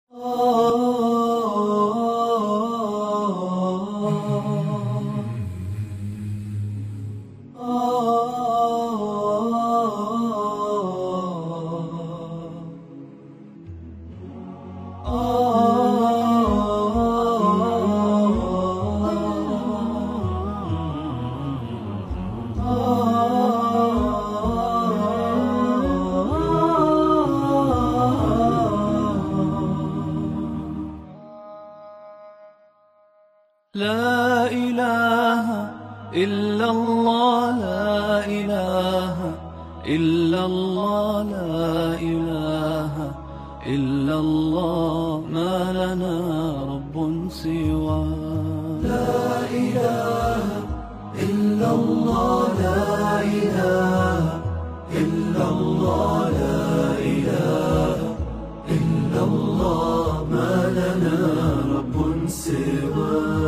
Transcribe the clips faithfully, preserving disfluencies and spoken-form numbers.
لا إله إلا الله لا إله إلا الله لا إله إلا الله ما لنا رب سوى لا إله إلا الله لا إله إلا الله لا إله إلا الله ما لنا رب سوى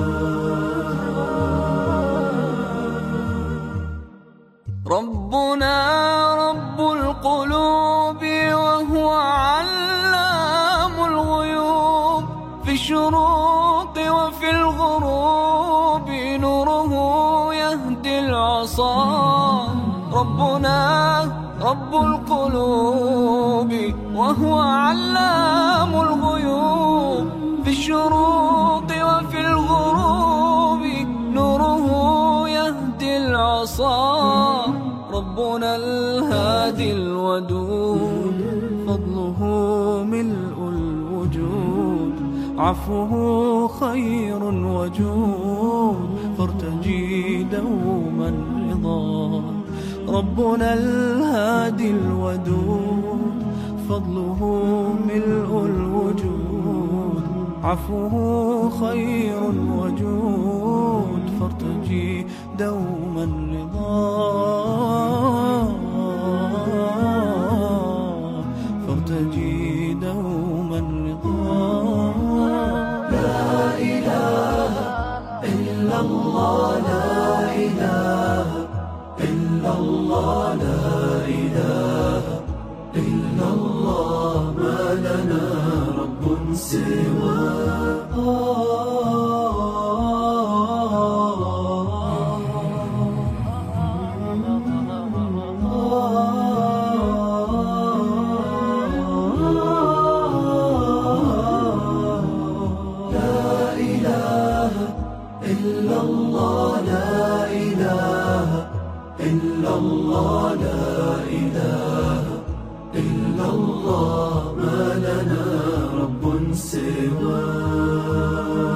ربنا رب القلوب وهو علام الغيوب في الشروق وفي الغروب نوره يهدي العصا ربنا رب القلوب وهو علام الغيوب في الشروق وفي الغروب نوره يهدي العصا ربنا الهادي الودود فضله ملء الوجود عفوه خير وجود فارتجي دوما رضا ربنا الهادي الودود فضله ملء الوجود عفوه خير وجود فارتجي دوما رضا فارتجي دوما رضا لا إله إلا الله لا إله إلا الله لا إله إلا الله ما لنا رب سواه إلا الله لا إله إلا الله لا إله إلا الله ما لنا رب سواه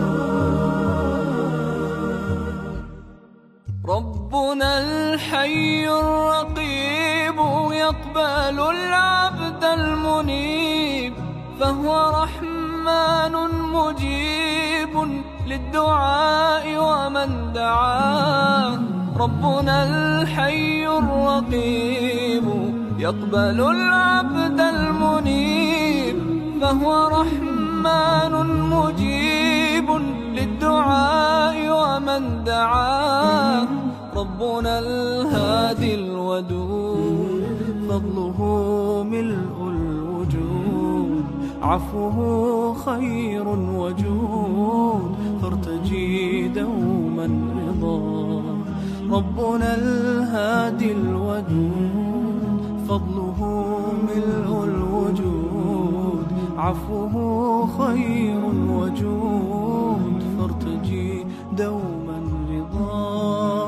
ربنا الحي الرقيب يقبل العبد المنيب فهو رحمن مجيب للدعاء ومن دعاه ربنا الحي الرقيب يقبل العبد المنيب فهو رحمن مجيب للدعاء ومن دعاه ربنا الهادي الودود فضله ملء الوجود عفوه خير وجود فارتجي دوما رضا ربنا الهادي الودود فضله ملء الوجود عفوه خير وجود فارتجي دوما رضا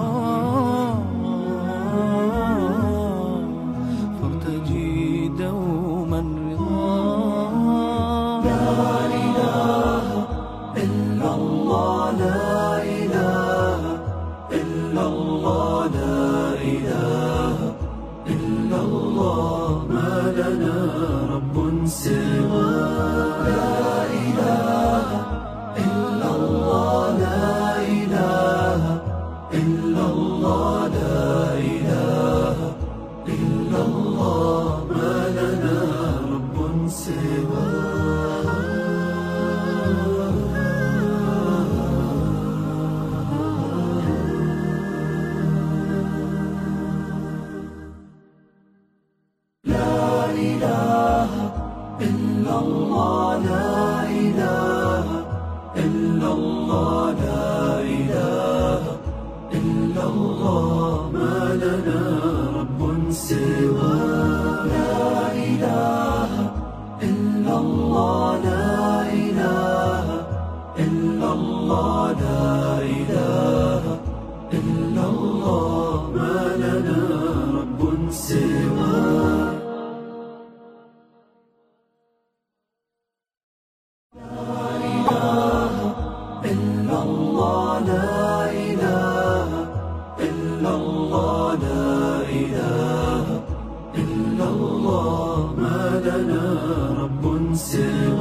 فارتجي دوما رضا لا إله إلا الله لا إله إلا الله لا إله إلا الله ما لنا رب سواه لا إله إلا الله لا إله إلا الله لا إله إلا الله ما لنا رب سواه لا إله إلا الله لا إله إلا الله لا إله إلا الله ما لنا رب سوى لا إله إلا الله لا إله إلا الله لا إله إلا الله ما لنا رب سوى إلا الله لا إله إلا الله لا إله إلا الله ما لنا رب سوى